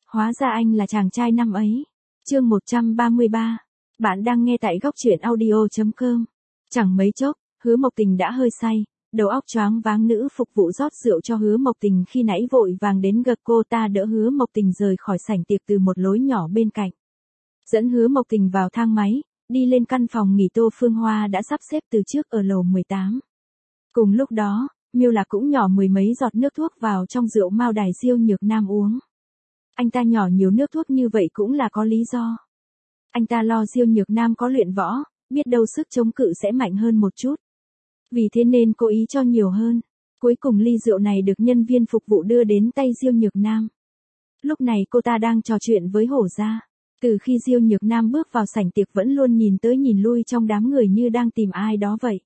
Hóa ra anh là chàng trai năm ấy. Chương 133. Bạn đang nghe tại góc truyện audio.com. Chẳng mấy chốc, Hứa Mộc Tình đã hơi say, đầu óc choáng váng. Nữ phục vụ rót rượu cho Hứa Mộc Tình khi nãy vội vàng đến gật cô ta đỡ Hứa Mộc Tình rời khỏi sảnh tiệc từ một lối nhỏ bên cạnh. Dẫn Hứa Mộc Tình vào thang máy, đi lên căn phòng nghỉ Tô Phương Hoa đã sắp xếp từ trước ở lầu 18. Cùng lúc đó, Miêu Lạc cũng nhỏ mười mấy giọt nước thuốc vào trong rượu Mao Đài Diêu Nhược Nam uống. Anh ta nhỏ nhiều nước thuốc như vậy cũng là có lý do. Anh ta lo Diêu Nhược Nam có luyện võ, biết đâu sức chống cự sẽ mạnh hơn một chút. Vì thế nên cố ý cho nhiều hơn. Cuối cùng ly rượu này được nhân viên phục vụ đưa đến tay Diêu Nhược Nam. Lúc này cô ta đang trò chuyện với Hổ Gia. Từ khi Diêu Nhược Nam bước vào sảnh tiệc vẫn luôn nhìn tới nhìn lui trong đám người như đang tìm ai đó vậy.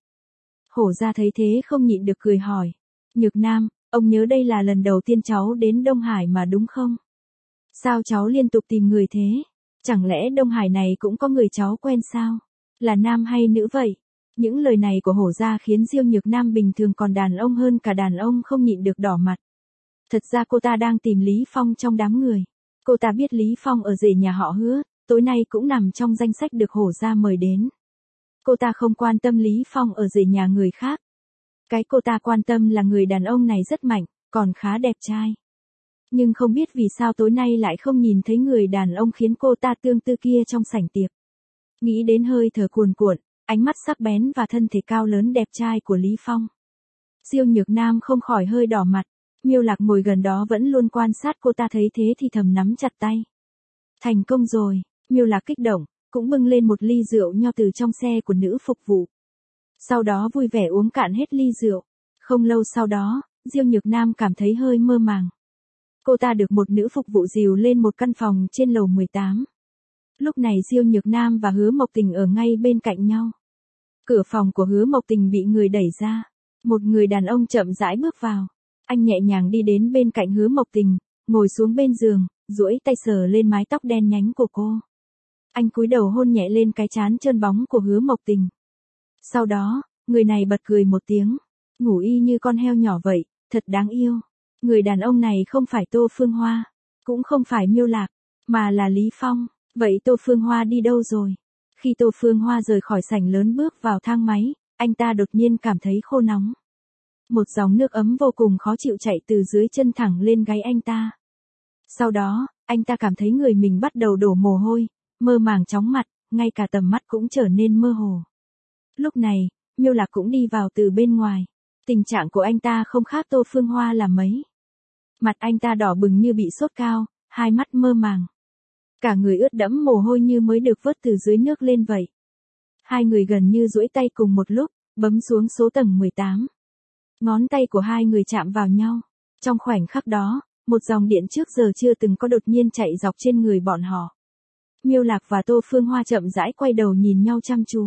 Hổ Gia thấy thế không nhịn được cười hỏi. Nhược Nam, ông nhớ đây là lần đầu tiên cháu đến Đông Hải mà đúng không? Sao cháu liên tục tìm người thế? Chẳng lẽ Đông Hải này cũng có người cháu quen sao? Là nam hay nữ vậy? Những lời này của Hổ Gia khiến Diêu Nhược Nam bình thường còn đàn ông hơn cả đàn ông không nhịn được đỏ mặt. Thật ra cô ta đang tìm Lý Phong trong đám người. Cô ta biết Lý Phong ở rể nhà họ Hứa, tối nay cũng nằm trong danh sách được Hổ Gia mời đến. Cô ta không quan tâm Lý Phong ở rể nhà người khác. Cái cô ta quan tâm là người đàn ông này rất mạnh, còn khá đẹp trai. Nhưng không biết vì sao tối nay lại không nhìn thấy người đàn ông khiến cô ta tương tư kia trong sảnh tiệc. Nghĩ đến hơi thở cuồn cuộn, ánh mắt sắc bén và thân thể cao lớn đẹp trai của Lý Phong. Diêu Nhược Nam không khỏi hơi đỏ mặt. Miêu Lạc ngồi gần đó vẫn luôn quan sát cô ta thấy thế thì thầm nắm chặt tay. Thành công rồi, Miêu Lạc kích động, cũng bưng lên một ly rượu nho từ trong xe của nữ phục vụ. Sau đó vui vẻ uống cạn hết ly rượu. Không lâu sau đó, Diêu Nhược Nam cảm thấy hơi mơ màng. Cô ta được một nữ phục vụ dìu lên một căn phòng trên lầu 18. Lúc này Diêu Nhược Nam và Hứa Mộc Tình ở ngay bên cạnh nhau. Cửa phòng của Hứa Mộc Tình bị người đẩy ra. Một người đàn ông chậm rãi bước vào. Anh nhẹ nhàng đi đến bên cạnh Hứa Mộc Tình, ngồi xuống bên giường, duỗi tay sờ lên mái tóc đen nhánh của cô. Anh cúi đầu hôn nhẹ lên cái trán trơn bóng của Hứa Mộc Tình. Sau đó, người này bật cười một tiếng. Ngủ y như con heo nhỏ vậy, thật đáng yêu. Người đàn ông này không phải Tô Phương Hoa, cũng không phải Miêu Lạc, mà là Lý Phong. Vậy Tô Phương Hoa đi đâu rồi? Khi Tô Phương Hoa rời khỏi sảnh lớn bước vào thang máy, anh ta đột nhiên cảm thấy khô nóng. Một dòng nước ấm vô cùng khó chịu chạy từ dưới chân thẳng lên gáy anh ta. Sau đó, anh ta cảm thấy người mình bắt đầu đổ mồ hôi, mơ màng chóng mặt, ngay cả tầm mắt cũng trở nên mơ hồ. Lúc này, Miêu Lạc cũng đi vào từ bên ngoài. Tình trạng của anh ta không khác Tô Phương Hoa là mấy. Mặt anh ta đỏ bừng như bị sốt cao, hai mắt mơ màng. Cả người ướt đẫm mồ hôi như mới được vớt từ dưới nước lên vậy. Hai người gần như duỗi tay cùng một lúc, bấm xuống số tầng 18. Ngón tay của hai người chạm vào nhau. Trong khoảnh khắc đó, một dòng điện trước giờ chưa từng có đột nhiên chạy dọc trên người bọn họ. Miêu Lạc và Tô Phương Hoa chậm rãi quay đầu nhìn nhau chăm chú.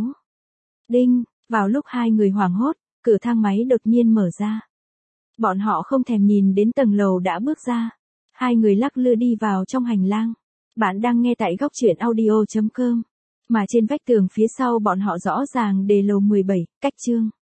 Đinh, vào lúc hai người hoảng hốt, cửa thang máy đột nhiên mở ra. Bọn họ không thèm nhìn đến tầng lầu đã bước ra. Hai người lắc lư đi vào trong hành lang. Bạn đang nghe tại góc truyện audio.com. Mà trên vách tường phía sau bọn họ rõ ràng đề lầu 17, cách chương.